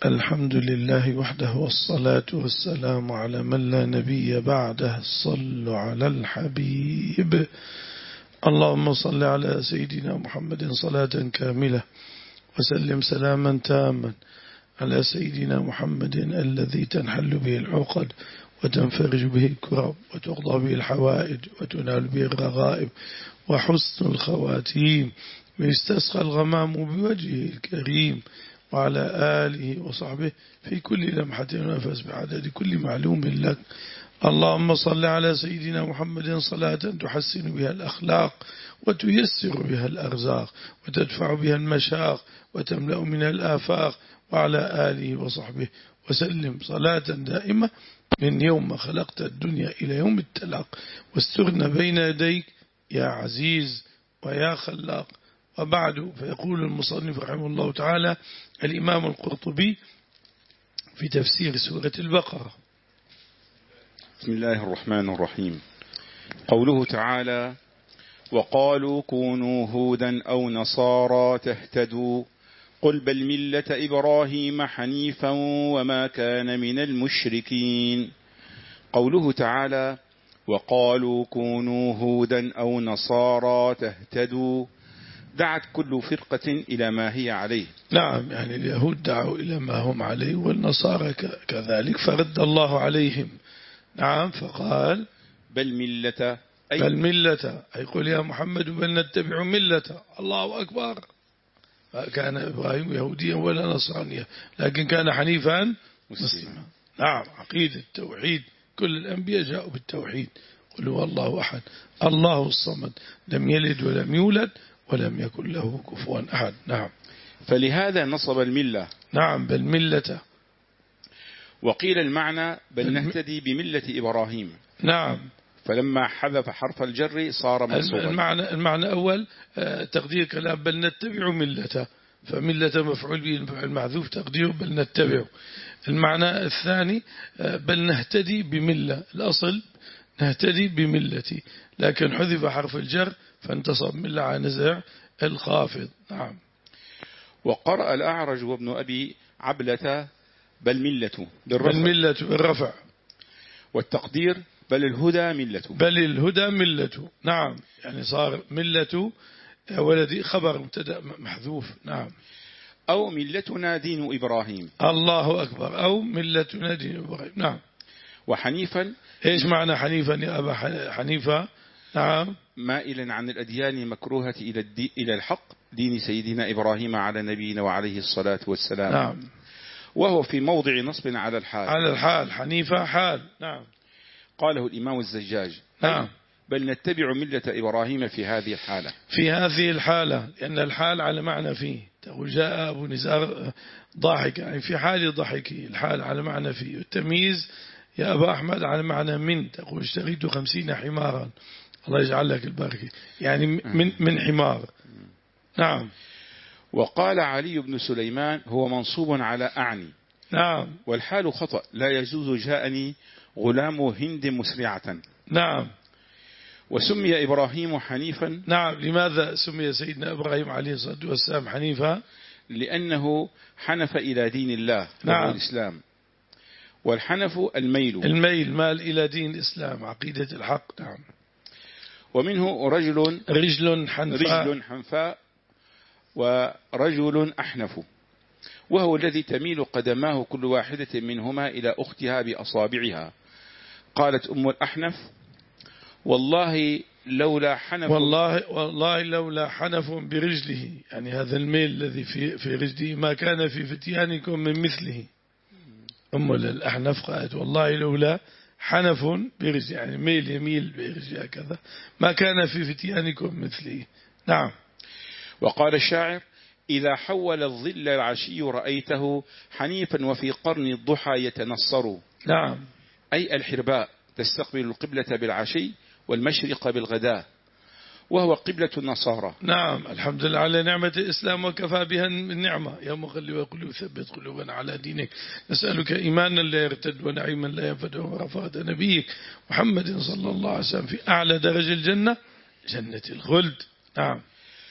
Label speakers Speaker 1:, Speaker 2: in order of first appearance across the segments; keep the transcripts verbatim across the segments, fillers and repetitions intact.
Speaker 1: الحمد لله وحده والصلاة والسلام على من لا نبي بعده. صلوا على الحبيب. اللهم صل على سيدنا محمد صلاة كاملة وسلم سلاما تاما على سيدنا محمد الذي تنحل به العقد وتنفرج به الكرب وتقضى به الحوائج وتنال به الرغائب وحسن الخواتيم ويستسقى الغمام بوجهه الكريم وعلى آله وصحبه في كل لمحة ونفس بعدد كل معلوم لك. اللهم صل على سيدنا محمد صلاة تحسن بها الأخلاق وتيسر بها الأرزاق وتدفع بها المشاق وتملأ من الآفاق وعلى آله وصحبه وسلم صلاة دائمة من يوم خلقت الدنيا إلى يوم التلاق واستغنى بين يديك يا عزيز ويا خلاق. وبعد، فيقول المصنف رحمه الله تعالى الإمام القرطبي في تفسير سورة البقرة:
Speaker 2: بسم الله الرحمن الرحيم. قوله تعالى: وقالوا كونوا هودا أو نصارى تهتدوا قل بل ملة إبراهيم حنيفا وما كان من المشركين. قوله تعالى: وقالوا كونوا هودا أو نصارى تهتدوا، دعت كل فرقة إلى ما هي عليه.
Speaker 1: نعم، يعني اليهود دعوا إلى ما هم عليه والنصارى كذلك، فرد الله عليهم. نعم، فقال
Speaker 2: بل ملة أي
Speaker 1: بل ملة، أي قل يا محمد بل نتبع ملة. الله أكبر. كان إبراهيم يهوديا ولا نصرانيا، لكن كان حنيفا مسلما. نعم، عقيدة التوحيد، كل الأنبياء جاءوا بالتوحيد. قل هو الله أحد الله الصمد لم يلد ولم يولد ولم يكن له كفوا أحد. نعم،
Speaker 2: فلهذا نصب الملة.
Speaker 1: نعم، بل ملة.
Speaker 2: وقيل المعنى بل نهتدي بملة إبراهيم.
Speaker 1: نعم،
Speaker 2: فلما حذف حرف الجر صار منصوبا.
Speaker 1: المعنى المعنى أول تقدير كلام بل نتبع ملة، فملة مفعول به المحذوف تقدير بل نتبع. المعنى الثاني بل نهتدي بملة، الأصل نهتدي بملتي، لكن حذف حرف الجر فانتصب ملة على نزع الخافض. نعم.
Speaker 2: وقرأ الأعرج وابن أبي عبلة بل ملة بالرفع،
Speaker 1: بل ملة بالرفع،
Speaker 2: والتقدير بل الهدى ملة
Speaker 1: بل الهدى ملة. نعم، يعني صار ملة ولدي خبر مبتدأ محذوف. نعم.
Speaker 2: أو ملتنا دين إبراهيم.
Speaker 1: الله أكبر. أو ملتنا دين إبراهيم. نعم.
Speaker 2: وحنيفا،
Speaker 1: إيش معنى حنيفا يا أبا حنيفة؟ نعم،
Speaker 2: مائلا عن الأديان المكروهة إلى الدي إلى الحق دين سيدنا إبراهيم على نبينا وعليه الصلاة والسلام.
Speaker 1: نعم.
Speaker 2: وهو في موضع نصب على الحال.
Speaker 1: على الحال، حنيفة حال. نعم.
Speaker 2: قاله الإمام الزجاج.
Speaker 1: نعم.
Speaker 2: بل نتبع ملة إبراهيم في هذه الحالة.
Speaker 1: في هذه الحالة، لأن الحال على معنى فيه. تقول جاء أبو نزار ضاحك، يعني في حال ضحكي، الحال على معنى فيه. التمييز يا أبا أحمد على معنى من، تقول اشتريت خمسين حمارا، الله يجعل لك البركة، يعني من من حمار. نعم.
Speaker 2: وقال علي بن سليمان هو منصوب على أعني.
Speaker 1: نعم.
Speaker 2: والحال خطأ، لا يجوز جاءني غلام هند مسرعة.
Speaker 1: نعم.
Speaker 2: وسمي إبراهيم حنيفا.
Speaker 1: نعم. لماذا سمي سيدنا إبراهيم عليه الصلاة والسلام حنيفا؟
Speaker 2: لأنه حنف إلى دين الله.
Speaker 1: نعم.
Speaker 2: الإسلام. والحنف الميل
Speaker 1: الميل مال إلى دين الإسلام، عقيدة الحق. نعم.
Speaker 2: ومنه رجل
Speaker 1: رجل حنفاء
Speaker 2: رجل حنفاء ورجل أحنف، وهو الذي تميل قدماه كل واحدة منهما إلى أختها بأصابعها. قالت أم الأحنف: والله لولا حنف
Speaker 1: والله والله لولا حنف برجله، يعني هذا الميل الذي في في رجله ما كان في فتيانكم من مثله. أم الأحنف قالت: والله لولا حنف برجله، يعني ميل يميل برجله كذا، ما كان في فتيانكم مثله. نعم.
Speaker 2: وقال الشاعر: إذا حول الظل العشي رأيته حنيفا وفي قرن الضحى يتنصر.
Speaker 1: نعم. أي
Speaker 2: الحرباء تستقبل القبلة بالعشي والمشرق بالغداء، وهو قبلة النصارى.
Speaker 1: نعم. الحمد لله على نعمة الإسلام وكفى بها النعمة. يا مقلب القلوب ثبت قلوبنا على دينك، نسألك إيمانا لا يرتد ونعيما لا ينفد ورفعة نبيك محمد صلى الله عليه وسلم في أعلى درج الجنة، جنة الخلد. نعم.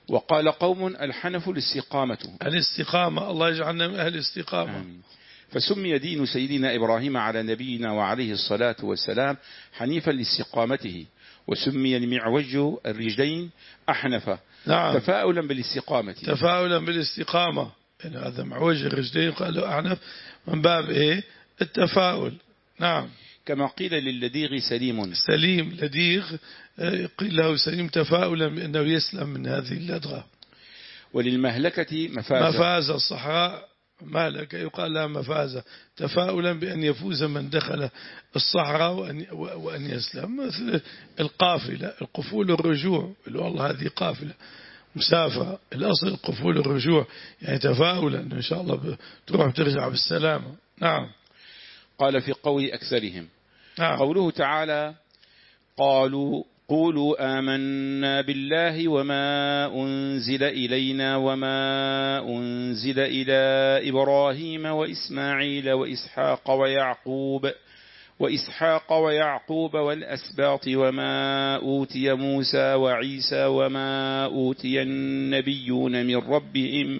Speaker 2: وقال قوم الحنف الاستقامة
Speaker 1: الاستقامة، الله يجعلنا من أهل الاستقامة.
Speaker 2: آمين. فسمي دين سيدنا إبراهيم على نبينا وعليه الصلاة والسلام حنيفا لاستقامته، وسمي المعوج الرجلين أحنف،
Speaker 1: نعم.
Speaker 2: تفاؤلا بالاستقامة
Speaker 1: تفاؤلا بالاستقامة، يعني هذا معوج الرجلين قالوا أحنف من باب إيه؟ التفاؤل. نعم.
Speaker 2: كما قيل للديغ سليم
Speaker 1: سليم لديغ قيل له سليم تفاؤلا بأنه يسلم من هذه اللدغة.
Speaker 2: وللمهلكة مفازة،
Speaker 1: مفازة الصحراء مهلكة يقال لها مفازة، تفاؤلا بأن يفوز من دخل الصحراء وأن, وأن يسلم. مثل القافلة القفول الرجوع، والله هذه قافلة مسافة، الأصل القفول الرجوع، يعني تفاؤلا إن شاء الله تروح ترجع بالسلامة. نعم.
Speaker 2: قال في قول أكثرهم.
Speaker 1: نعم.
Speaker 2: قوله تعالى قالوا قولوا آمنا بالله وما أنزل إلينا وما أنزل إلى إبراهيم وإسماعيل وإسحاق ويعقوب وإسحاق ويعقوب والأسباط وما أوتي موسى وعيسى وما أوتي النبيون من ربهم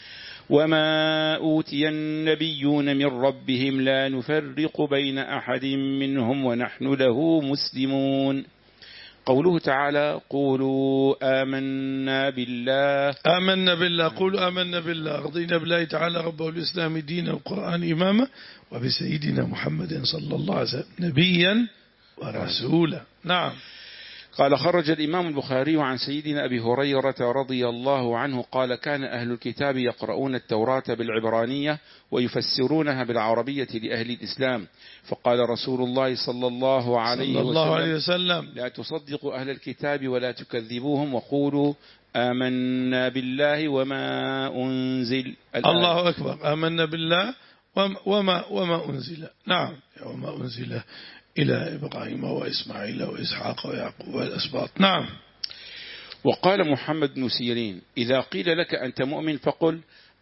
Speaker 2: وما أوتي النبيون من ربهم لا نفرق بين أحد منهم ونحن له مسلمون. قوله تعالى قولوا آمنا بالله.
Speaker 1: آمنا بالله، قولوا آمنا بالله، رضينا بالله تعالى ربه الإسلام دينا والقرآن إماما وبسيدنا محمد صلى الله عليه وسلم نبيا ورسولا. نعم.
Speaker 2: قال خرج الإمام البخاري عن سيدنا أبي هريرة رضي الله عنه قال كان أهل الكتاب يقرؤون التوراة بالعبرانية ويفسرونها بالعربية لأهل الإسلام، فقال رسول الله صلى الله عليه,
Speaker 1: صلى الله عليه
Speaker 2: وسلم,
Speaker 1: وسلم
Speaker 2: لا تصدقوا أهل الكتاب ولا تكذبوهم وقولوا آمنا بالله وما أنزل.
Speaker 1: الله أكبر. آمنا بالله وما, وما أنزل. نعم. وما أنزل إلى إبراهيم وإسماعيل وإسحاق ويعقوب والأسباط. نعم.
Speaker 2: وقال محمد بن سيرين إذا قيل لك أنت مؤمن فقل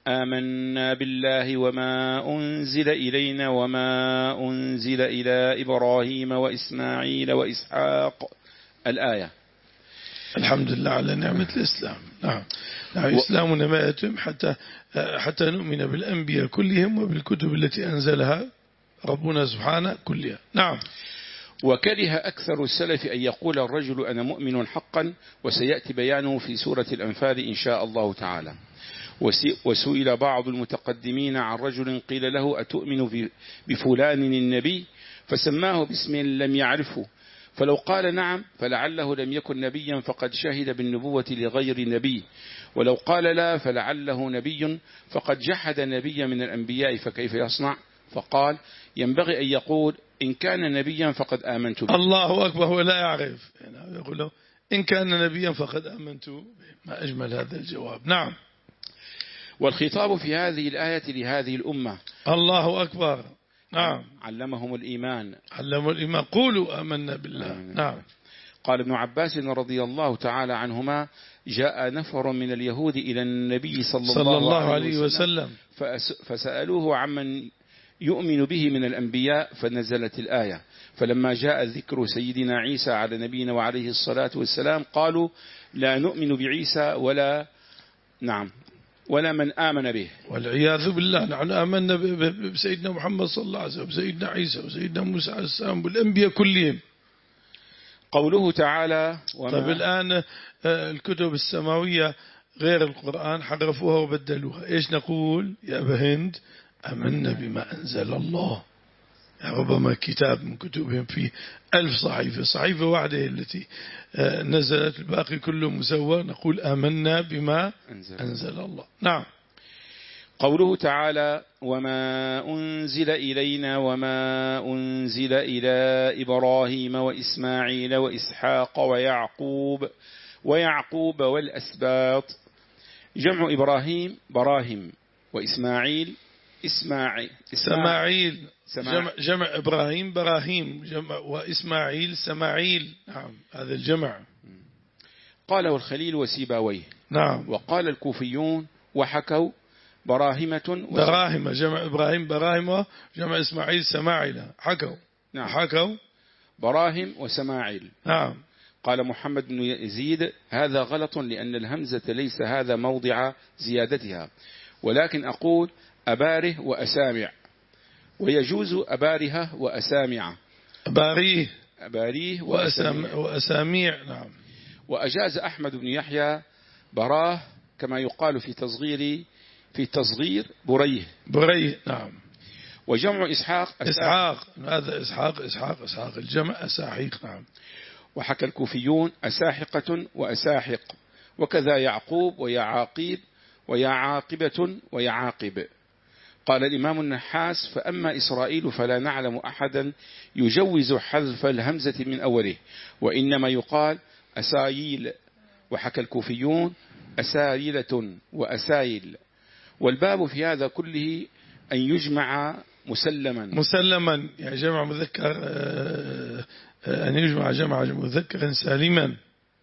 Speaker 2: آمنا بالله وما أنزل إلينا وما أنزل إلى إبراهيم وإسماعيل وإسحاق الآية.
Speaker 1: الحمد لله على نعمة الإسلام. نعم. نعم. إسلامنا ما يتم حتى حتى نؤمن بالأنبياء كلهم وبالكتب التي أنزلها ربنا سبحانه كلها. نعم.
Speaker 2: وكره أكثر السلف أن يقول الرجل أنا مؤمن حقا، وسيأتي بيانه في سورة الأنفال إن شاء الله تعالى. وسئل بعض المتقدمين عن رجل قيل له أتؤمن بفلان النبي، فسماه باسم لم يعرفه، فلو قال نعم فلعله لم يكن نبيا فقد شهد بالنبوة لغير نبي، ولو قال لا فلعله نبي فقد جحد نبيا من الأنبياء، فكيف يصنع؟ فقال ينبغي أن يقول إن كان نبيا فقد آمنت به.
Speaker 1: الله أكبر. هو لا يعرف، يعني يقول له إن كان نبيا فقد آمنت به. ما أجمل هذا الجواب. نعم.
Speaker 2: والخطاب في هذه الآية لهذه الأمة.
Speaker 1: الله أكبر. نعم.
Speaker 2: علمهم الإيمان.
Speaker 1: علموا الإيمان. قولوا آمنا بالله. آمين. نعم.
Speaker 2: قال ابن عباس رضي الله تعالى عنهما جاء نفر من اليهود إلى النبي صلى, صلى الله, الله عليه وسلم, وسلم فسألوه عمن يؤمن به من الأنبياء، فنزلت الآية. فلما جاء ذكر سيدنا عيسى على نبينا وعليه الصلاة والسلام قالوا لا نؤمن بعيسى ولا نعم ولا من آمن به،
Speaker 1: والعياذ بالله. نحن آمنا بسيدنا محمد صلى الله عليه وسلم وسيدنا عيسى وسيدنا موسى عليه السلام والأنبياء كلهم.
Speaker 2: قوله تعالى وما.
Speaker 1: طيب الآن الكتب السماوية غير القرآن حرفوها وبدلوها، إيش نقول يا أبا هند؟ آمنا بما أنزل الله. يعني ربما كتاب من كتبهم فيه ألف صحيفة، صحيفة واحدة التي نزلت، الباقي كله مسوى، نقول آمنا بما أنزل, أنزل الله. نعم.
Speaker 2: قوله تعالى وما أنزل إلينا وما أنزل إلى إبراهيم وإسماعيل وإسحاق ويعقوب ويعقوب والأسباط. جمع إبراهيم براهم، وإسماعيل إسماعيل
Speaker 1: سماعيل. جمع, جمع إبراهيم براهيم، جمع وإسماعيل سماعيل. نعم. هذا الجمع.
Speaker 2: قاله الخليل وسيباويه.
Speaker 1: نعم.
Speaker 2: وقال الكوفيون وحكوا براهمة
Speaker 1: براهمة، جمع إبراهيم براهمة، جمع إسماعيل سماعيل. حكوا.
Speaker 2: نعم.
Speaker 1: حكوا
Speaker 2: براهم وسماعيل.
Speaker 1: نعم.
Speaker 2: قال محمد بن يزيد هذا غلط لأن الهمزة ليس هذا موضع زيادتها، ولكن أقول أباره وأسامع، ويجوز أبارها وأسامع.
Speaker 1: أباريه
Speaker 2: أباريه
Speaker 1: وأسامع, وأساميع. نعم.
Speaker 2: وأجاز أحمد بن يحيى براه كما يقال في تصغير في تصغير بريه
Speaker 1: بريه. نعم.
Speaker 2: وجمع إسحاق
Speaker 1: إسحاق، هذا إسحاق إسحاق إسحاق الجمع أساحيق. نعم.
Speaker 2: وحكى الكوفيون أساحقة وأساحق، وكذا يعقوب ويعاقيب ويعاقبة ويعاقب. قال الإمام النحاس فأما إسرائيل فلا نعلم أحدا يجوز حذف الهمزة من أوله، وإنما يقال أسايل. وحكى الكوفيون أسايلة وأسايل. والباب في هذا كله أن يجمع مسلما
Speaker 1: مسلما، يعني جمع مذكر، أن يجمع جمع مذكر سالما.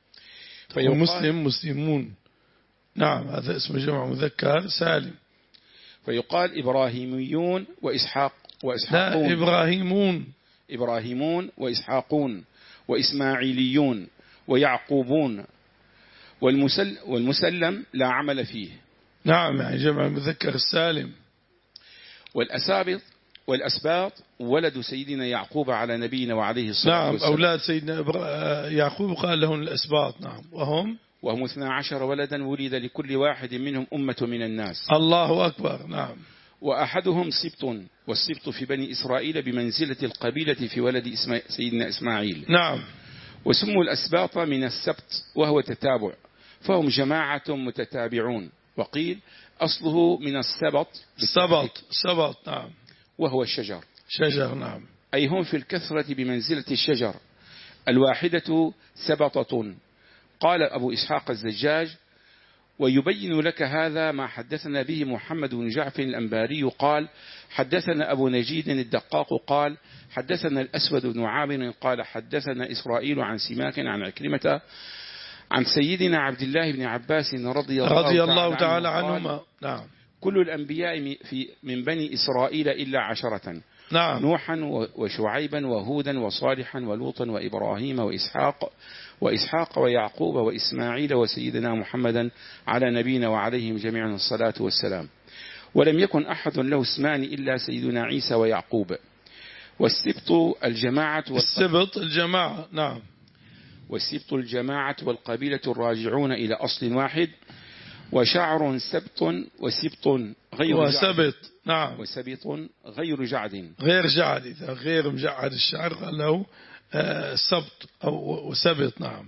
Speaker 1: ومسلم مسلمون. نعم، هذا اسم جمع مذكر سالم.
Speaker 2: فيقال إبراهيميون وإسحاق وإسحاقون.
Speaker 1: لا، إبراهيمون.
Speaker 2: إبراهيمون وإسحاقون وإسماعيليون ويعقوبون. والمسل والمسلم لا عمل فيه.
Speaker 1: نعم، يعني جمع المذكر السالم.
Speaker 2: والأسابط والأسباط ولد سيدنا يعقوب على نبينا وعليه الصلاة
Speaker 1: نعم
Speaker 2: والسلام.
Speaker 1: أولاد سيدنا يعقوب قال لهم الأسباط. نعم. وهم
Speaker 2: وهم اثنا عشر ولدا ولد لكل واحد منهم أمة من الناس.
Speaker 1: الله أكبر. نعم.
Speaker 2: وأحدهم سبط، والسبط في بني إسرائيل بمنزلة القبيلة في ولد إسما... سيدنا إسماعيل.
Speaker 1: نعم.
Speaker 2: وسموا الأسباط من السبط وهو تتابع، فهم جماعة متتابعون. وقيل أصله من السبط
Speaker 1: السبط سبط. نعم.
Speaker 2: وهو الشجر.
Speaker 1: شجر. نعم.
Speaker 2: أي هم في الكثرة بمنزلة الشجر، الواحدة سبطة. قال أبو إسحاق الزجاج ويبين لك هذا ما حدثنا به محمد بن جعفر الأنباري قال حدثنا أبو نجيد الدقاق قال حدثنا الأسود بن عامر قال حدثنا إسرائيل عن سماك عن عكرمة عن سيدنا عبد الله بن عباس رضي الله,
Speaker 1: رضي الله تعالى
Speaker 2: عنه
Speaker 1: عنهما. نعم.
Speaker 2: كل الأنبياء في من بني إسرائيل إلا عشرة.
Speaker 1: نعم.
Speaker 2: نوحا وشعيبا وهودا وصالحا ولوطا وإبراهيم وإسحاق وإسحاق ويعقوب وإسماعيل وسيدنا محمدا على نبينا وعليهم جميعا الصلاة والسلام. ولم يكن أحد له اسمان إلا سيدنا عيسى ويعقوب. والسبط الجماعة
Speaker 1: السبط الجماعة. نعم.
Speaker 2: والسبط الجماعة والقبيلة الراجعون إلى أصل واحد. وشعر سبط وسبط غير
Speaker 1: وسبط. نعم.
Speaker 2: وسبط غير جعد
Speaker 1: غير جعد، إذا غير مجعد الشعر قال له سبط أو سبط. نعم.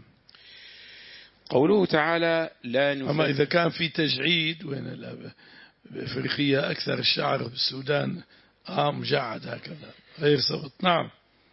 Speaker 2: قوله تعالى لا نفرق.
Speaker 1: أما إذا كان في تجعيد، وين بأفريقيا أكثر الشعر بالسودان آه مجعد هكذا غير سبط. نعم.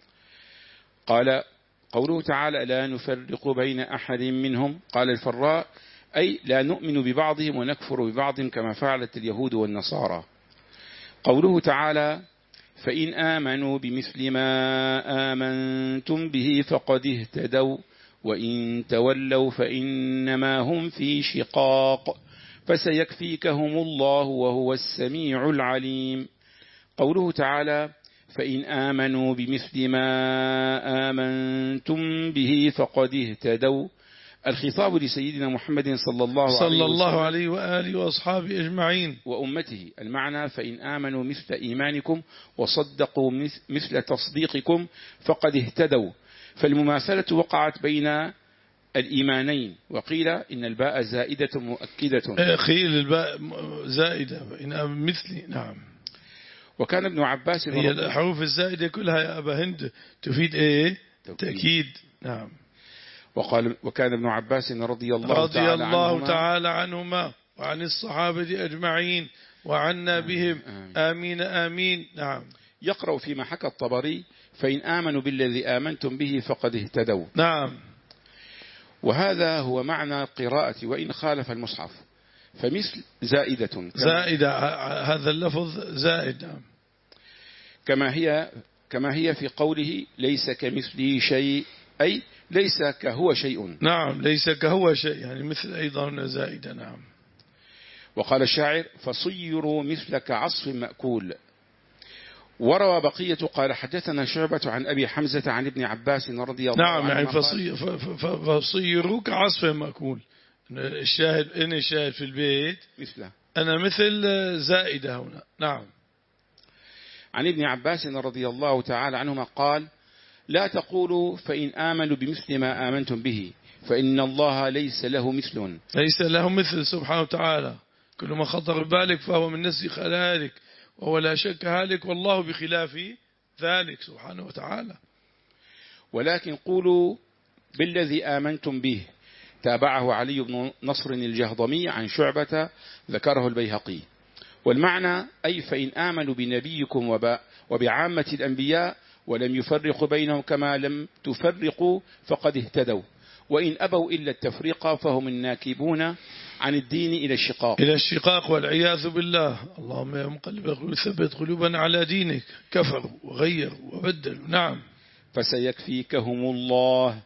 Speaker 2: قال قوله تعالى لا نفرق بين أحد منهم. قال الفراء أي لا نؤمن ببعضهم ونكفر ببعضهم كما فعلت اليهود والنصارى. قوله تعالى فإن آمنوا بمثل ما آمنتم به فقد اهتدوا وإن تولوا فإنما هم في شقاق فسيكفيكهم الله وهو السميع العليم. قوله تعالى فإن آمنوا بمثل ما آمنتم به فقد اهتدوا. الخطاب لسيدنا محمد صلى الله,
Speaker 1: صلى الله عليه وآله وأصحابه أجمعين
Speaker 2: وأمته. المعنى فإن آمنوا مثل إيمانكم وصدقوا مثل تصديقكم فقد اهتدوا. فالمماثلة وقعت بين الإيمانين. وقيل إن الباء زائدة مؤكدة.
Speaker 1: قيل الباء زائدة إن مثلي. نعم.
Speaker 2: وكان ابن عباس
Speaker 1: هي الحروف الزائدة كلها يا أبا هند تفيد إيه؟ تأكيد. نعم.
Speaker 2: وقال وكان ابن عباس رضي الله,
Speaker 1: رضي
Speaker 2: تعالى,
Speaker 1: الله
Speaker 2: عنهما
Speaker 1: تعالى عنهما وعن الصحابة أجمعين وعنا بهم آمين آمين. نعم.
Speaker 2: يقرأ فيما حكى الطبري فإن آمنوا بالذي آمنتم به فقد اهتدوا.
Speaker 1: نعم.
Speaker 2: وهذا هو معنى القراءة وإن خالف المصحف. فمثل زائدة
Speaker 1: زائدة، هذا اللفظ زائد.
Speaker 2: كما هي كما هي في قوله ليس كمثله شيء أي ليس كهو شيء.
Speaker 1: نعم. ليس كهو شيء يعني مثل أيضا زائدة. نعم.
Speaker 2: وقال الشاعر فصيروا مثل كعصف مأكول. وروى بقية قال حدثنا شعبة عن أبي حمزة عن ابن عباس رضي الله
Speaker 1: نعم
Speaker 2: عنه.
Speaker 1: يعني فصي فصيروا كعصف مأكول. الشاهد إن الشاهد في البيت
Speaker 2: مثله
Speaker 1: أنا مثل زائدة هنا. نعم.
Speaker 2: عن ابن عباس رضي الله تعالى عنهما قال لا تقولوا فإن آمنوا بمثل ما آمنتم به فإن الله ليس له مثل.
Speaker 1: ليس له مثل سبحانه وتعالى. كل ما خطر بالك فهو من نسخ ذلك وهو لا شك هالك والله بخلاف ذلك سبحانه وتعالى.
Speaker 2: ولكن قولوا بالذي آمنتم به. تابعه علي بن نصر الجهضمي عن شعبة ذكره البيهقي. والمعنى أي فإن آمنوا بنبيكم وبعامة الأنبياء ولم يفرقوا بينهم كما لم تفرقوا فقد اهتدوا وإن أبوا إلا التفريق فهم الناكبون عن الدين إلى الشقاق
Speaker 1: إلى الشقاق والعياذ بالله. اللهم يا مقلب القلوب ثبت قلوبنا على دينك. كفروا وغيروا وبدلوا. نعم.
Speaker 2: فسيكفيكهم الله.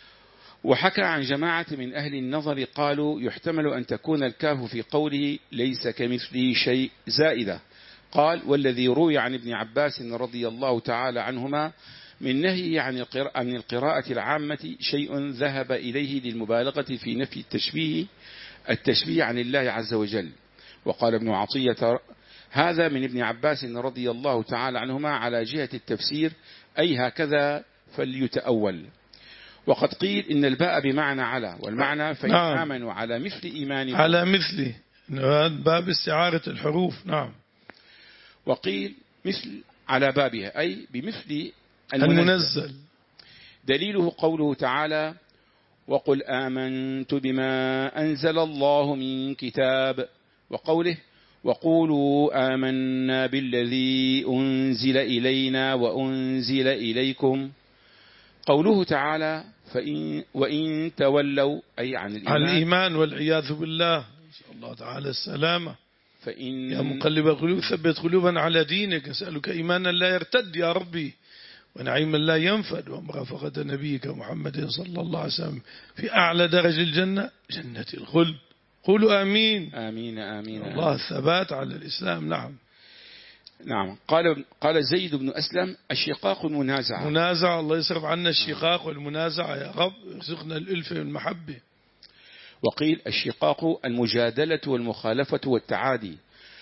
Speaker 2: وحكى عن جماعة من أهل النظر قالوا يحتمل أن تكون الكاف في قوله ليس كمثله شيء زائدة. قال والذي روي عن ابن عباس رضي الله تعالى عنهما من نهي عن القراءة العامة شيء ذهب إليه للمبالغة في نفي التشبيه التشبيه عن الله عز وجل. وقال ابن عطية هذا من ابن عباس رضي الله تعالى عنهما على جهة التفسير أي هكذا فليتأول. وقد قيل إن الباء بمعنى على والمعنى فإن نعم. آمنوا على مثل إيمانهم
Speaker 1: على مثله باب استعارة الحروف. نعم.
Speaker 2: وقيل مثل على بابها أي بمثل
Speaker 1: المنزل, المنزل.
Speaker 2: دليله قوله تعالى وقل آمنت بما أنزل الله من كتاب. وقوله وقولوا آمنا بالذي أنزل إلينا وأنزل إليكم. قوله تعالى فإن وإن تولوا أي عن الإيمان,
Speaker 1: عن الإيمان والعياذ بالله. نسأل الله تعالى السلامة.
Speaker 2: فإن
Speaker 1: يا مقلب القلوب ثبت قلوبنا على دينك. أسألك إيمانا لا يرتد يا ربي ونعيما لا ينفد ومرافقة نبيك محمد صلى الله عليه وسلم في أعلى درج الجنة جنة الخلد. قولوا آمين.
Speaker 2: آمين آمين.
Speaker 1: الله الثبات على الإسلام. نعم.
Speaker 2: نعم. قال قال زيد بن أسلم الشقاق المنازعة.
Speaker 1: منازعة. الله يصرف عنا الشقاق والمنازعة يا رب. يرزقنا الألفة والمحبة.
Speaker 2: وقيل الشقاق المجادلة والمخالفة والتعادي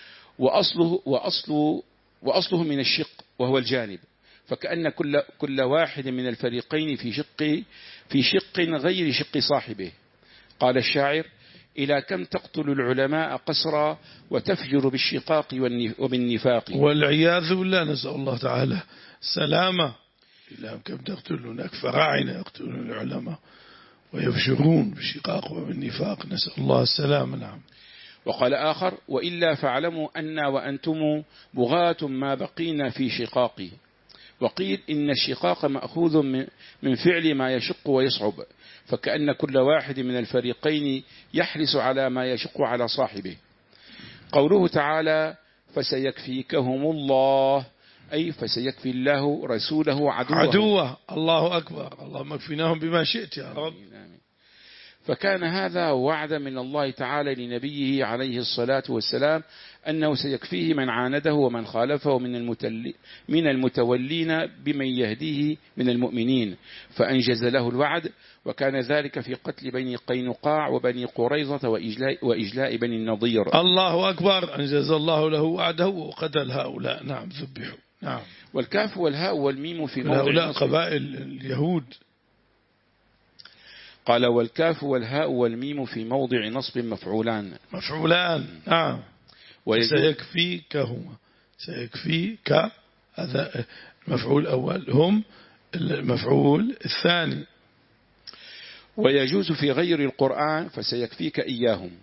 Speaker 2: وأصله وأصله وأصله من الشق وهو الجانب. فكأن كل كل واحد من الفريقين في شق في شق غير شق صاحبه. قال الشاعر إلى كم تقتل العلماء قسرا وتفجر بالشقاق وبالنفاق.
Speaker 1: والعياذ بالله. نسأل الله تعالى السلامة. إلى كم تقتل هناك فراعنة يقتلون العلماء ويفجرون بالشقاق وبالنفاق. نسأل الله السلامة. نعم.
Speaker 2: وقال آخر وإلا فاعلموا أنا وأنتم بغاة ما بقينا في شقاق. وقيل إن الشقاق مأخوذ من فعل ما يشق ويصعب فكأن كل واحد من الفريقين يحرص على ما يشق على صاحبه. قوله تعالى فسيكفيكهم الله أي فسيكفي الله رسوله عدوه,
Speaker 1: عدوه. الله أكبر. اللهم اكفناهم بما شئت يا رب.
Speaker 2: فكان هذا وعدا من الله تعالى لنبيه عليه الصلاة والسلام أنه سيكفيه من عانده ومن خالفه من, من المتولين بمن يهديه من المؤمنين فأنجز له الوعد. وكان ذلك في قتل بني قينقاع وبني قريظة وإجلاء, وإجلاء بني النضير.
Speaker 1: الله أكبر. أنجز الله له وعده وقتل هؤلاء. نعم. ذبحوا. نعم.
Speaker 2: والكاف والهاء والميم في موضع
Speaker 1: هؤلاء قبائل اليهود.
Speaker 2: قال والكاف والهاء والميم في موضع نصب مفعولان.
Speaker 1: مفعولان. نعم. سيكفيكهما. سيكفيك هذا المفعول الأول هم المفعول الثاني.
Speaker 2: ويجوز في غير القرآن فسيكفيك إياهم.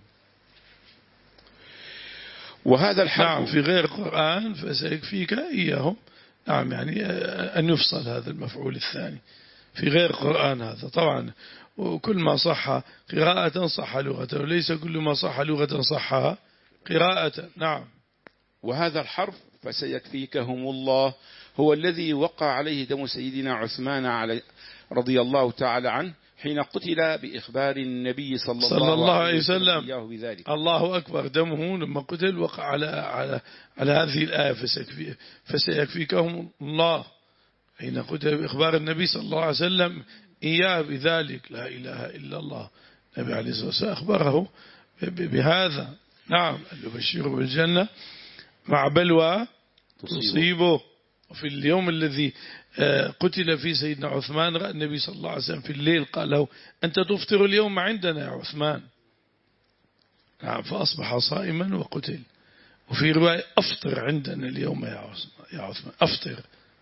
Speaker 2: وهذا الحرف
Speaker 1: نعم في غير القرآن فسيكفيك إياهم. نعم يعني أن يفصل هذا المفعول الثاني في غير القرآن. هذا طبعا وكل ما صح قراءة صح لغة وليس كل ما صح لغة صحها قراءة. نعم.
Speaker 2: وهذا الحرف فسيكفيكهم الله هو الذي وقع عليه دم سيدنا عثمان علي رضي الله تعالى عنه حين قتل بإخبار النبي صلى,
Speaker 1: صلى
Speaker 2: الله,
Speaker 1: الله
Speaker 2: عليه
Speaker 1: عليه
Speaker 2: وسلم
Speaker 1: وسلم.
Speaker 2: بذلك.
Speaker 1: الله أكبر. دمه لما قتل وقع على على على هذه الآية فسيكفي فسيكفيكهم الله، حين قتل بإخبار النبي صلى الله عليه وسلم إياه بذلك. لا إله إلا الله. النبي عليه الصلاة والسلام أخبره بهذا. نعم، يبشره بالجنة مع بلوى تصيبه. وفي اليوم الذي قتل فيه سيدنا عثمان رأى النبي صلى الله عليه وسلم في الليل قال له: أنت تفطر اليوم عندنا يا عثمان. نعم، فأصبح صائما وقتل. وفي رواية: أفطر عندنا اليوم يا عثمان، أفطر.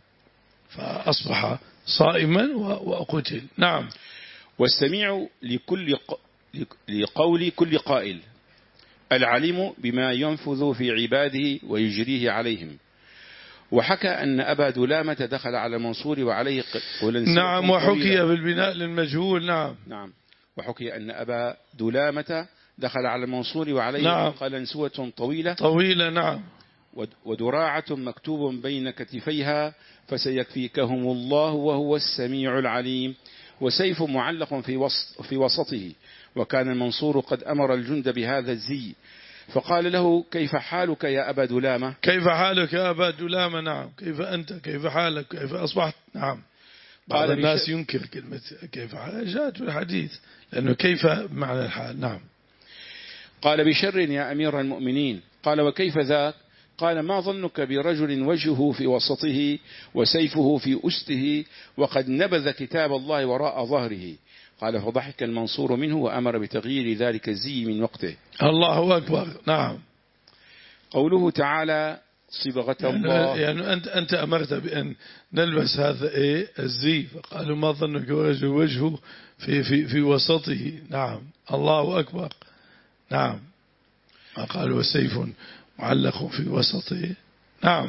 Speaker 1: فأصبح صائما وقتل. نعم.
Speaker 2: والسميع لكل ق... لقول كل قائل، العليم بما ينفذ في عباده ويجريه عليهم. وحكى أن أبا دلامة دخل على المنصور وعليه قلنسوة.
Speaker 1: نعم، وحكي بالبناء للمجهول. نعم
Speaker 2: نعم وحكي أن أبا دلامة دخل على المنصور وعليه نعم. قلنسوة طويلة
Speaker 1: طويلة. نعم.
Speaker 2: ودراعة مكتوب بين كتفيها: فسيكفيكهم الله وهو السميع العليم. وسيف معلق في وسط في وسطه. وكان المنصور قد أمر الجند بهذا الزي، فقال له: كيف حالك يا أبا دلامة؟
Speaker 1: كيف حالك يا أبا دلامة؟ نعم، كيف أنت؟ كيف حالك؟ كيف أصبحت؟ نعم. بعض الناس ينكر كلمة كيف حالك، جاءت في الحديث، لأنه كيف معنى الحال. نعم.
Speaker 2: قال: بشر يا أمير المؤمنين. قال: وكيف ذاك؟ قال: ما ظنك برجل وجهه في وسطه وسيفه في أسته وقد نبذ كتاب الله وراء ظهره. قال: فضحك المنصور منه وأمر بتغيير ذلك الزي من وقته.
Speaker 1: الله أكبر. نعم.
Speaker 2: قوله تعالى: صبغة
Speaker 1: يعني
Speaker 2: الله،
Speaker 1: يعني أنت أنت أمرت بأن نلبس هذا إيه الزي، فقالوا: ما ظنك برجل وجهه في في في وسطه. نعم. الله أكبر. نعم. ما قالوا: وسيف معلق في وسطه. نعم.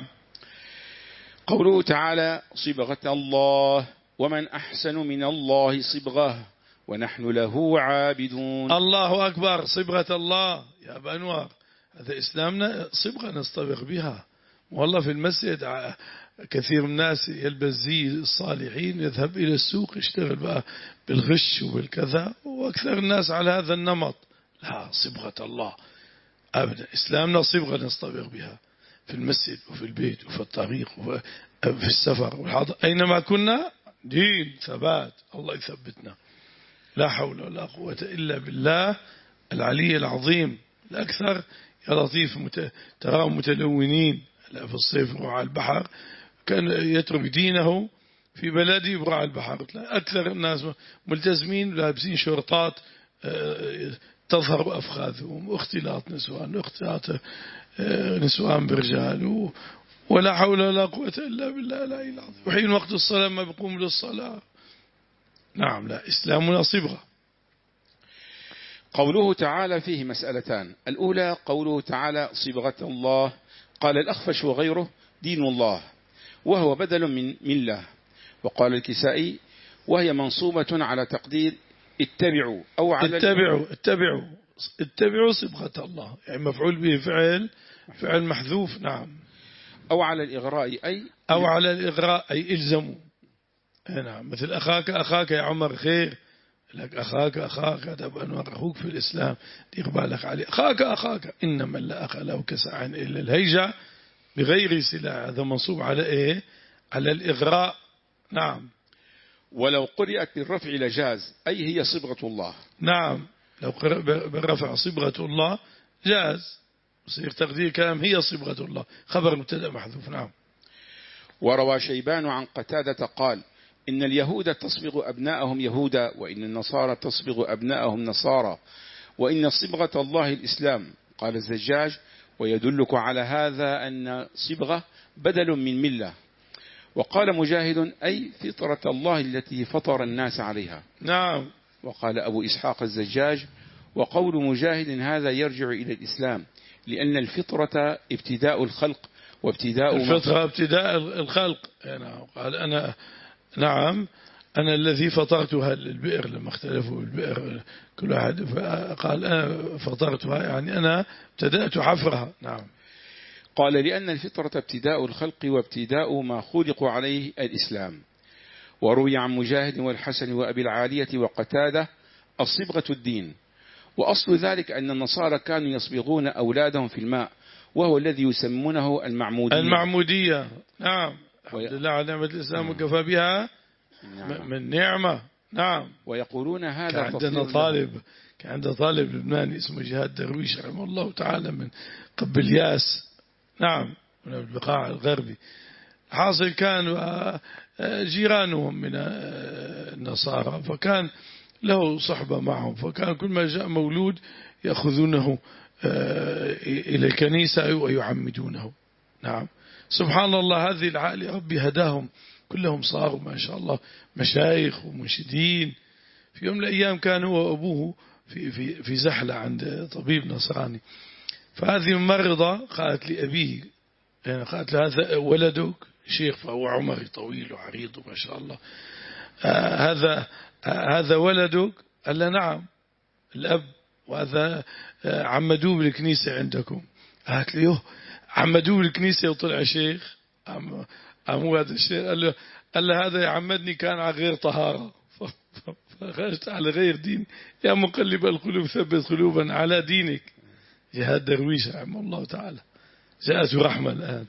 Speaker 2: قوله تعالى: صبغة الله، ومن أحسن من الله صبغة ونحن له عابدون.
Speaker 1: الله أكبر. صبغة الله يا أبا أنوار، هذا إسلامنا صبغة نصطبغ بها. والله في المسجد كثير من الناس يلبس زي الصالحين، يذهب إلى السوق يشتغل بقى بالغش وبالكذا، وأكثر الناس على هذا النمط. لا، صبغة الله أبدا. إسلامنا صبغة نصطبغ بها في المسجد وفي البيت وفي الطريق وفي السفر والحاضر، أينما كنا. دين ثبات، الله يثبتنا. لا حول ولا قوة إلا بالله العلي العظيم. الأكثر يا لطيف مت... تراهم متلونين في الصيف يروح على البحر، كان يترك دينه في بلده يروح على البحر. أكثر الناس ملتزمين لابسين شرطات تظهر أفخاذهم، واختلاط نسوان واختلاط نسوان برجال، ولا حول ولا قوة إلا بالله العلي العظيم. وحين وقت الصلاة ما بيقوم للصلاة. نعم. لا، إسلامنا صبغة.
Speaker 2: قوله تعالى فيه مسألتان. الأولى قوله تعالى: صبغة الله. قال الأخفش وغيره: دين الله، وهو بدل من ملة. وقال الكسائي: وهي منصوبة على تقدير اتبعوا أو على
Speaker 1: اتبعوا اتبعوا اتبعوا صبغة الله، يعني مفعول به فعل فعل محذوف. نعم.
Speaker 2: أو على الإغراء أي
Speaker 1: أو على الإغراء أي إلزموا. نعم. مثل أخاك أخاك يا عمر خير، لك أخاك أخاك تبقى أنوار أخوك في الإسلام يقبلك عليه. أخاك أخاك إنما لا أخ له كساع إلا الهيجة بغير سلاح. هذا منصوب على إيه؟ على الإغراء. نعم.
Speaker 2: ولو قرأت بالرفع لجاز، أي هي صبغة الله.
Speaker 1: نعم. لو قرأ بالرفع صبغة الله جاز، يصير تقدير كلام هي صبغة الله، خبر مبتدأ محذوف. نعم.
Speaker 2: وروى شيبان عن قتادة قال: إن اليهود تصبغ أبناءهم يهودا، وإن النصارى تصبغ أبناءهم نصارى، وإن صبغة الله الإسلام. قال الزجاج: ويدلك على هذا أن صبغة بدل من ملة. وقال مجاهد: أي فطرة الله التي فطر الناس عليها.
Speaker 1: نعم.
Speaker 2: وقال أبو إسحاق الزجاج: وقول مجاهد هذا يرجع إلى الإسلام، لأن الفطرة ابتداء الخلق وابتداء
Speaker 1: الفطرة ابتداء الخلق. نعم. قال أنا نعم أنا الذي فطرتها البئر لما اختلفوا البئر كل واحد قال أنا فطرتها، يعني أنا ابتدأت حفرها. نعم.
Speaker 2: قال: لأن الفطرة ابتداء الخلق وابتداء ما خلقوا عليه الإسلام. وروي عن مجاهد والحسن وأبي العالية وقتادة الصبغة الدين، وأصل ذلك أن النصارى كانوا يصبغون أولادهم في الماء، وهو الذي يسمونه المعمودية.
Speaker 1: المعمودية نعم. الحمد لله على نعمة الإسلام وكفى بها نعم. من نعمة نعم.
Speaker 2: ويقولون هذا
Speaker 1: كان عندنا طالب كان عندنا طالب لبناني اسمه جهاد درويش رحمه الله تعالى من قب الياس نعم من البقاع الغربي. حاصل كانوا جيرانهم من النصارى، فكان له صحبة معهم، فكان كل ما جاء مولود يأخذونه إلى الكنيسة ويعمدونه. نعم سبحان الله، هذه العائلة ربي هداهم كلهم صاروا ما شاء الله مشايخ ومنشدين. في يوم من الأيام كان هو وأبوه في, في, في زحلة عند طبيب نصراني، فهذه الممرضة قالت لأبيه يعني قالت له هذا ولدك شيخ، فهو عمري طويل وعريض وما شاء الله، آه هذا آه هذا ولدك؟ قال له نعم الأب، وهذا آه عمدوه بالكنيسة عندكم. قالت له عمدوه بالكنيسة وطلع شيخ؟ أم أمو هذا الشيخ؟ قال له, قال له هذا يعمدني كان على غير طهارة فخرجت على غير دين. يا مقلب القلوب ثبت قلوبا على دينك. جهاد درويش رحمه الله تعالى جاءته رحمة الآن.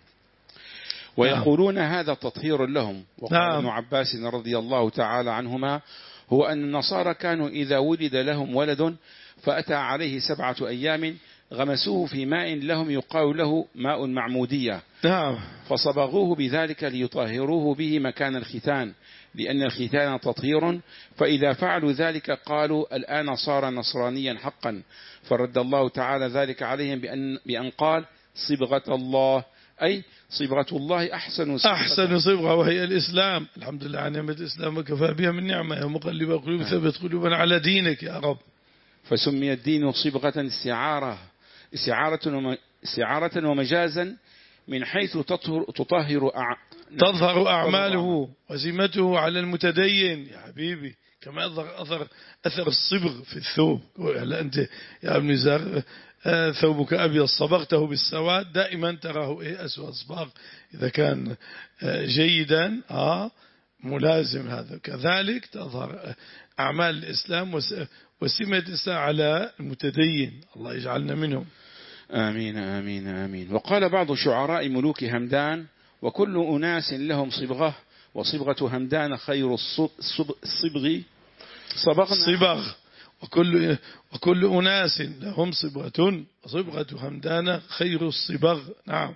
Speaker 2: ويقولون نعم. هذا تطهير لهم. وقال
Speaker 1: نعم.
Speaker 2: ابن عباس رضي الله تعالى عنهما هو أن النصارى كانوا إذا ولد لهم ولد فأتى عليه سبعة أيام غمسوه في ماء لهم يقال له ماء المعمودية،
Speaker 1: نعم.
Speaker 2: فصبغوه بذلك ليطهروه به مكان الختان، لأن الختان تطهير، فإذا فعلوا ذلك قالوا الآن صار نصرانيا حقا، فرد الله تعالى ذلك عليهم بأن, بأن قال صبغة الله، أي صبغة الله أحسن صبغة,
Speaker 1: أحسن صبغة وهي الإسلام. الحمد لله على نعمة الإسلام وكفى بها من نعمة. يا مقلب القلوب ثبت قلوبا على دينك يا رب.
Speaker 2: فسمي الدين صبغة استعارة استعارة استعارة ومجازا من حيث تطهر تطهر أع...
Speaker 1: تظهر أعماله وزمته على المتدين يا حبيبي، كما أظهر أثر أثر الصبغ في الثوب. هل أنت يا ابن زار ثوبك أبيض صبغته بالسواد؟ دائما تراه إيه أسود صباغ إذا كان جيدا آه ملازم. هذا كذلك تظهر أعمال الإسلام وسمة الإسلام على المتدين. الله يجعلنا منهم.
Speaker 2: آمين آمين آمين. وقال بعض شعراء ملوك همدان وكل أناس لهم صبغة، وصبغة همدان خير الصبغ صبغنا
Speaker 1: صبغ وكل, وكل أناس لهم صبغة، وصبغة همدان خير الصبغ. نعم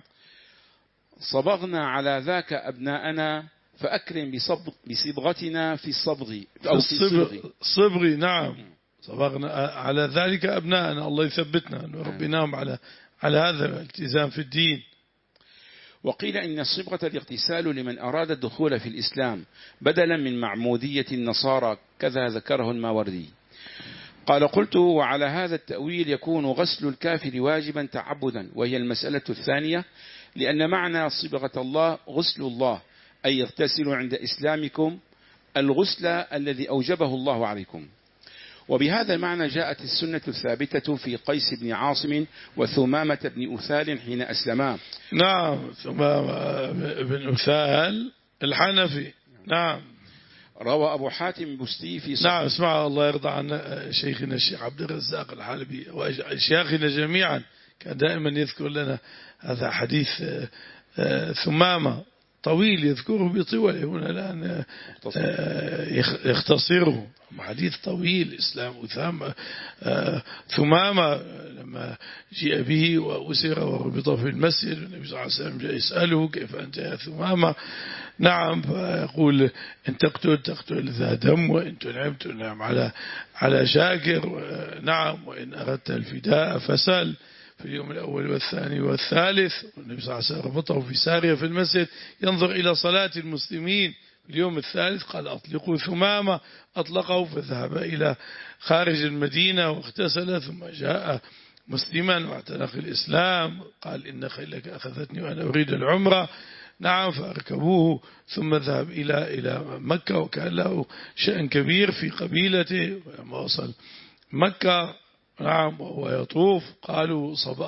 Speaker 2: صبغنا على ذاك أبناءنا فأكرم بصبغ بصبغتنا في الصبغ أو في الصبغ.
Speaker 1: صبغ نعم. صبغنا على ذلك أبناءنا، الله يثبتنا وربناهم على على هذا الالتزام في الدين.
Speaker 2: وقيل إن الصبغة الاغتسال لمن أراد الدخول في الإسلام بدلا من معمودية النصارى، كذا ذكره الماوردي. قال قلت وعلى هذا التأويل يكون غسل الكافر واجبا تعبدا، وهي المسألة الثانية، لأن معنى صبغة الله غسل الله، أي يغتسل عند إسلامكم الغسل الذي أوجبه الله عليكم. وبهذا المعنى جاءت السنة الثابتة في قيس بن عاصم وثمامة بن أثال حين أسلما.
Speaker 1: نعم ثمامة بن أثال الحنفي. نعم
Speaker 2: روى أبو حاتم بستي في
Speaker 1: صحيح. نعم اسمع الله يرضى عن شيخنا الشيخ عبد الرزاق الحلبي وشيخنا جميعا، كان دائما يذكر لنا هذا حديث ثمامة طويل يذكره بطوله، هنا الآن يختصره. حديث طويل إسلام ثمامة لما جاء به وأسر وربط في المسجد، والنبي صلى الله عليه وسلم جاء يسأله كيف أنت يا ثمامة؟ نعم، فيقول إن تقتل تقتل ذا دم، وإن تنعم تنعم على على شاكر، نعم، وإن أردت الفداء فسل. في اليوم الأول والثاني والثالث والنبي صلى الله عليه وسلم ربطه في سارية في المسجد ينظر إلى صلاة المسلمين. في اليوم الثالث قال أطلقوا ثمامة، أطلقه فذهب إلى خارج المدينة واغتسل، ثم جاء مسلما واعتنق الإسلام، قال إن خيلك أخذتني وأنا أريد العمرة. نعم، فأركبوه ثم ذهب إلى إلى مكة، وكان له شأن كبير في قبيلته. ولما وصل مكة نعم وهو يطوف قالوا صبأ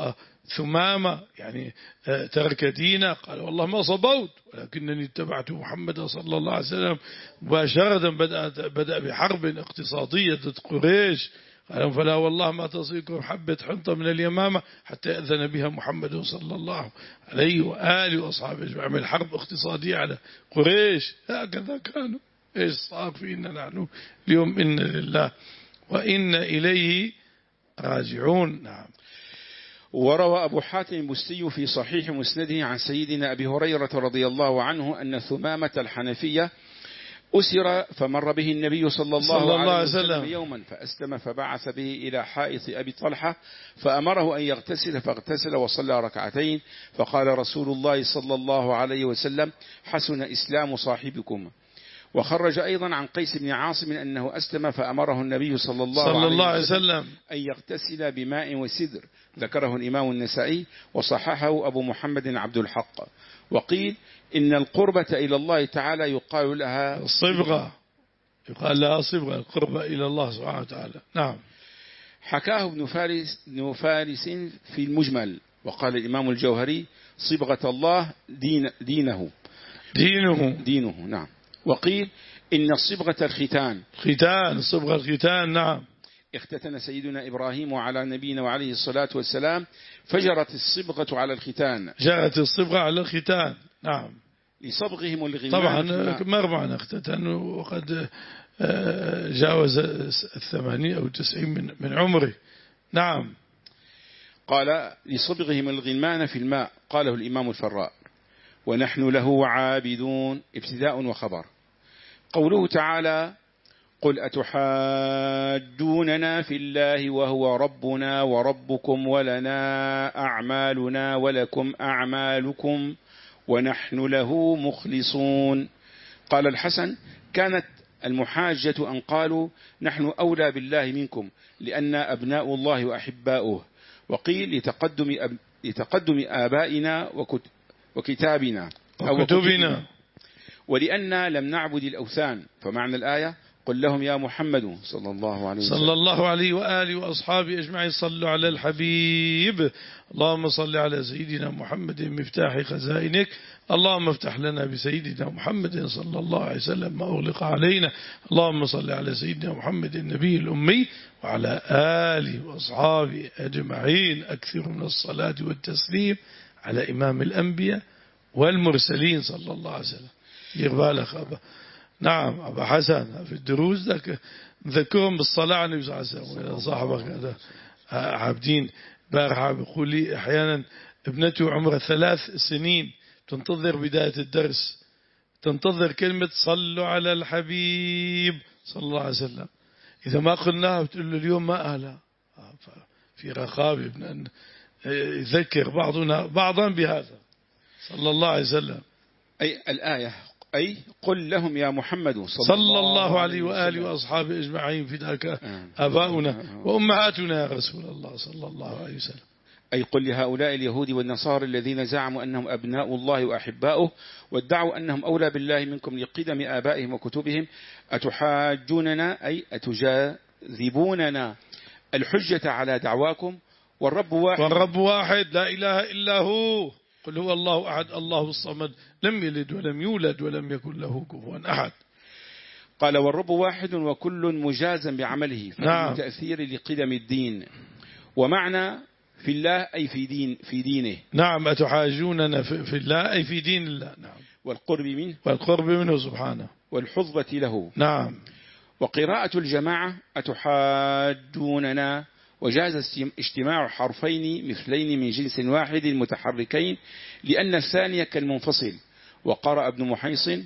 Speaker 1: ثمامة يعني ترك دينه قال والله ما صبوت ولكنني اتبعت محمد صلى الله عليه وسلم مباشرة. بدأ, بدأ بحرب اقتصادية ضد قريش قال فلا والله ما تصيبكم حبة حنطة من اليمامة حتى يأذن بها محمد صلى الله عليه وآله وأصحابه. عمل حرب اقتصادية على قريش. هكذا كانوا. إيش صار فينا نحن اليوم؟ إن لله وإن إليه راجعون. نعم.
Speaker 2: وروى أبو حاتم البستي في صحيح مسنده عن سيدنا أبي هريرة رضي الله عنه أن ثمامة الحنفية أسر فمر به النبي صلى الله, صلى الله عليه وسلم يوما فأسلم فبعث به إلى حائط أبي طلحة فأمره أن يغتسل فاغتسل وصلى ركعتين فقال رسول الله صلى الله عليه وسلم حسن إسلام صاحبكم. وخرج أيضا عن قيس بن عاصم أنه أسلم فأمره النبي صلى الله, صلى الله عليه وسلم أن يغتسل بماء وسدر. ذكره الإمام النسائي وصححه أبو محمد عبد الحق. وقيل إن القربة إلى الله تعالى يقال لها
Speaker 1: صبغة، يقال لها صبغة القربة إلى الله سبحانه وتعالى. نعم.
Speaker 2: حكاه ابن فارس, ابن فارس في المجمل. وقال الإمام الجوهري صبغة الله دين دينه
Speaker 1: دينه
Speaker 2: دينه نعم. وقيل إن الصبغة الختان
Speaker 1: ختان صبغة الختان. نعم.
Speaker 2: اختتن سيدنا إبراهيم وعلى نبينا وعليه الصلاة والسلام فجرت الصبغة على الختان.
Speaker 1: جرت الصبغة على الختان. نعم.
Speaker 2: لصبغهم الغلمان.
Speaker 1: طبعا مر معنا اختتن وقد جاوز الثمانين أو تسعين من, من عمره. نعم.
Speaker 2: قال لصبغهم الغلمان في الماء. قاله الإمام الفراء. ونحن له عابدون ابتداء وخبر. قوله تعالى قل أتحاجوننا في الله وهو ربنا وربكم ولنا أعمالنا ولكم أعمالكم ونحن له مخلصون. قال الحسن كانت المحاجة أن قالوا نحن أولى بالله منكم لأن أبناء الله وأحباؤه. وقيل لتقدم, أب... لتقدم آبائنا وكتابنا أو
Speaker 1: وكتبنا
Speaker 2: ولأننا لم نعبد الأوثان. فمعنى الآية قل لهم يا محمد صلى الله عليه وسلم
Speaker 1: صلى الله عليه وآله وأصحابه أجمعين صلوا على الحبيب. اللهم صل على سيدنا محمد مفتاح خزائنك. اللهم افتح لنا بسيدنا محمد صلى الله عليه وسلم ما أغلق علينا. اللهم صل على سيدنا محمد النبي الأمي وعلى آله وأصحابه أجمعين. أكثر من الصلاة والتسليم على إمام الأنبياء والمرسلين صلى الله عليه وسلم. يغبالك أبا. نعم أبا حسن في الدروس ذاك نذكرهم بالصلاة على النبي صلى الله عليه وسلم. صاحبك هذا عابدين بارحة بيقول لي أحيانا ابنته عمرها ثلاث سنين تنتظر بداية الدرس تنتظر كلمة صلوا على الحبيب صلى الله عليه وسلم. إذا ما قلناها بتقول له اليوم ما أهلها. في رخاء ابن يذكر بعضنا بعضا بهذا صلى الله عليه وسلم.
Speaker 2: أي الآية أي قل لهم يا محمد صلى,
Speaker 1: صلى الله عليه وآله وأصحابه أجمعين فداك آباؤنا وأمهاتنا يا رسول الله صلى الله عليه وسلم.
Speaker 2: أي قل لهؤلاء اليهود والنصارى الذين زعموا أنهم أبناء الله وأحباؤه وادعوا أنهم أولى بالله منكم لقدم آبائهم وكتبهم أتحاجوننا أي أتجاذبوننا الحجة على دعواكم والرب واحد
Speaker 1: والرب واحد لا إله إلا هو. قل هو الله أحد الله الصمد لم يلد ولم يولد ولم يكن له كفوا أحد.
Speaker 2: قال والرب واحد وكل مجازا بعمله فمن
Speaker 1: نعم.
Speaker 2: تأثير لقدم الدين. ومعنى في الله أي في دين في دينه.
Speaker 1: نعم. أتحاجوننا في الله أي في دين الله. نعم.
Speaker 2: والقرب منه
Speaker 1: والقرب منه سبحانه
Speaker 2: والحظبة له.
Speaker 1: نعم.
Speaker 2: وقراءة الجماعة أتحاجوننا وجاز اجتماع حرفين مثلين من جنس واحد متحركين لأن الثانية كالمنفصل. وقرأ ابن محيصن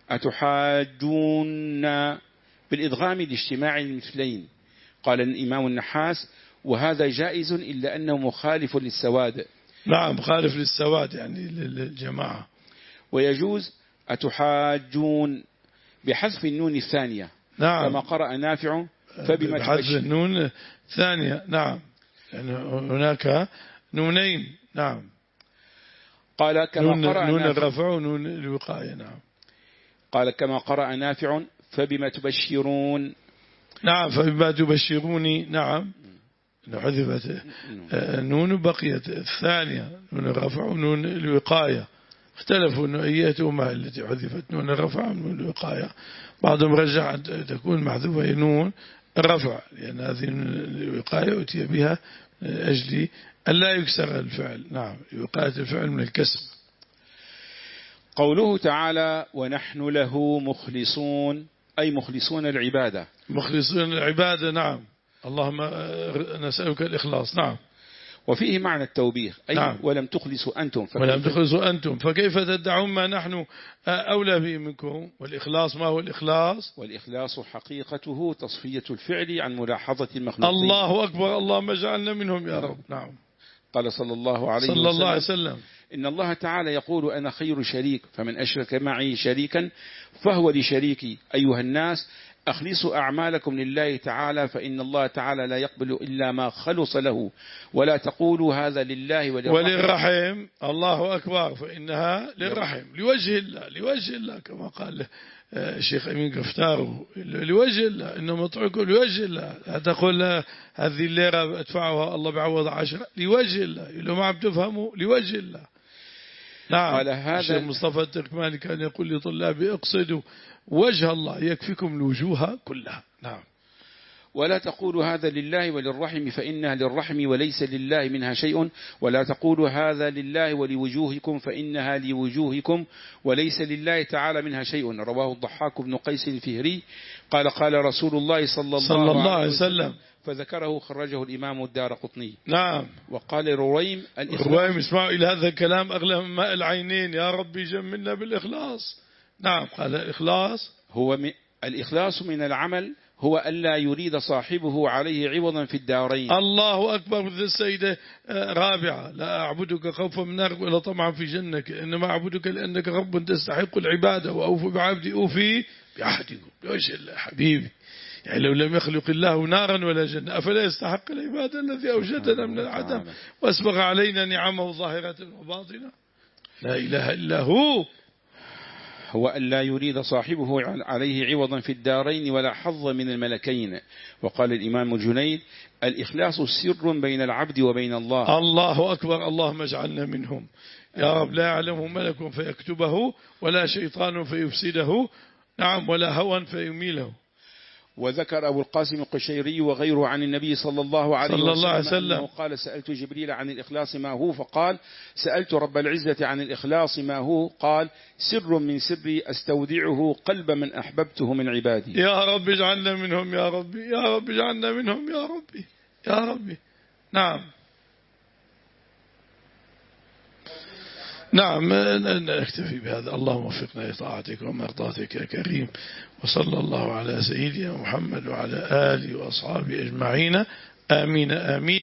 Speaker 2: أتحاجون بالإدغام لاجتماع المثلين. قال الإمام النحاس وهذا جائز إلا أنه مخالف للسواد.
Speaker 1: نعم مخالف للسواد يعني للجماعة.
Speaker 2: ويجوز أتحاجون بحذف النون الثانية.
Speaker 1: نعم.
Speaker 2: كما قرأ نافع فبما
Speaker 1: بحذف النون ثانية. نعم يعني هناك نونين. نعم.
Speaker 2: قال كما
Speaker 1: نون
Speaker 2: قرأ
Speaker 1: نون
Speaker 2: نافع
Speaker 1: الرفع ونون الوقاية. نعم.
Speaker 2: قال كما قرأ نافع فبما تبشرون.
Speaker 1: نعم فبما تبشروني. نعم أنه حذفت النون وبقيت الثانية نون الرفع ونون الوقاية. اختلفوا أنه أيتهما التي حذفت نون الرفع ونون الوقاية. بعضهم رجع تكون محذوفة نون الرفع لأن هذه الوقاية أتي بها أجل أن لا يكسر الفعل. نعم وقاية الفعل من الكسر.
Speaker 2: قوله تعالى ونحن له مخلصون أي مخلصون العبادة.
Speaker 1: مخلصون العبادة نعم. اللهم نسألك الإخلاص. نعم.
Speaker 2: وفيه معنى التوبيخ أي
Speaker 1: نعم.
Speaker 2: ولم تخلصوا أنتم
Speaker 1: ولم تخلصوا أنتم فكيف تدعون ما نحن أولى به منكم. والإخلاص ما هو الإخلاص؟
Speaker 2: والإخلاص حقيقته تصفية الفعل عن ملاحظة المخلوقين.
Speaker 1: الله أكبر. اللهم اجعلنا منهم يا رب. نعم.
Speaker 2: قال صلى الله عليه
Speaker 1: صلى الله عليه وسلم
Speaker 2: إن الله تعالى يقول أنا خير شريك فمن أشرك معي شريكا فهو لشريكي. أيها الناس أخلصوا أعمالكم لله تعالى فإن الله تعالى لا يقبل إلا ما خلص له ولا تقولوا هذا لله وللرحم.
Speaker 1: وللرحم الله أكبر فإنها للرحم لوجه الله لوجه الله كما قال الشيخ أمين كفتاره لوجه الله إنما اتركوا لوجه الله. لا تقول هذه الليرة أدفعها الله بعوض عشرة لوجه الله. لو ما عم تفهموا لوجه الله. نعم. الشيخ مصطفى التركماني كان يقول لطلابي اقصدوا وجه الله يكفيكم الوجوه كلها. نعم.
Speaker 2: ولا تقولوا هذا لله وللرحم فإنها للرحم وليس لله منها شيء ولا تقولوا هذا لله ولوجوهكم فإنها لوجوهكم وليس لله تعالى منها شيء. رواه الضحاك بن قيس الفهري قال قال رسول الله صلى الله,
Speaker 1: صلى الله عليه وسلم
Speaker 2: فذكره خرجه الإمام الدارقطني.
Speaker 1: نعم.
Speaker 2: وقال رويم
Speaker 1: رويم اسمعوا إلى هذا الكلام أغلى من ماء العينين يا ربي جملنا بالإخلاص. نعم. قال الإخلاص
Speaker 2: هو من الإخلاص من العمل هو ألا يريد صاحبه عليه عوضا في الدارين.
Speaker 1: الله أكبر. مثل السيدة رابعة لا أعبدك خوفا من نارك ولا طمعا في جنك إنما أعبدك لأنك رب تستحق العبادة وأوفي بعبدي أوفي بعهدكم لوجه الله. حبيبي يعني لو لم يخلق الله نارا ولا جنة أفلا يستحق العبادة الذي أوجدنا من العدم وأسبغ علينا نعمه ظاهرة وباطنة. لا إله إلا هو.
Speaker 2: هو أن لا يريد صاحبه عليه عوضا في الدارين ولا حظ من الملكين. وقال الإمام جنيد الإخلاص سر بين العبد وبين الله.
Speaker 1: الله أكبر. اللهم اجعلنا منهم يا رب. لا يعلمه ملك فيكتبه ولا شيطان فيفسده. نعم. ولا هوى فيميله.
Speaker 2: وذكر أبو القاسم القشيري وغيره عن النبي صلى الله عليه
Speaker 1: صلى الله عليه وسلم
Speaker 2: أنه قال سألت جبريل عن الإخلاص ما هو فقال سألت رب العزة عن الإخلاص ما هو قال سر من سري أستودعه قلب من أحببته من عبادي.
Speaker 1: يا رب اجعلنا منهم يا ربي يا رب اجعلنا منهم يا ربي يا ربي. نعم. نعم نكتفي بهذا. اللهم وفقنا لطاعتك ومرضاتك يا كريم. وصلى الله على سيدنا محمد وعلى آله وأصحابه أجمعين. آمين آمين.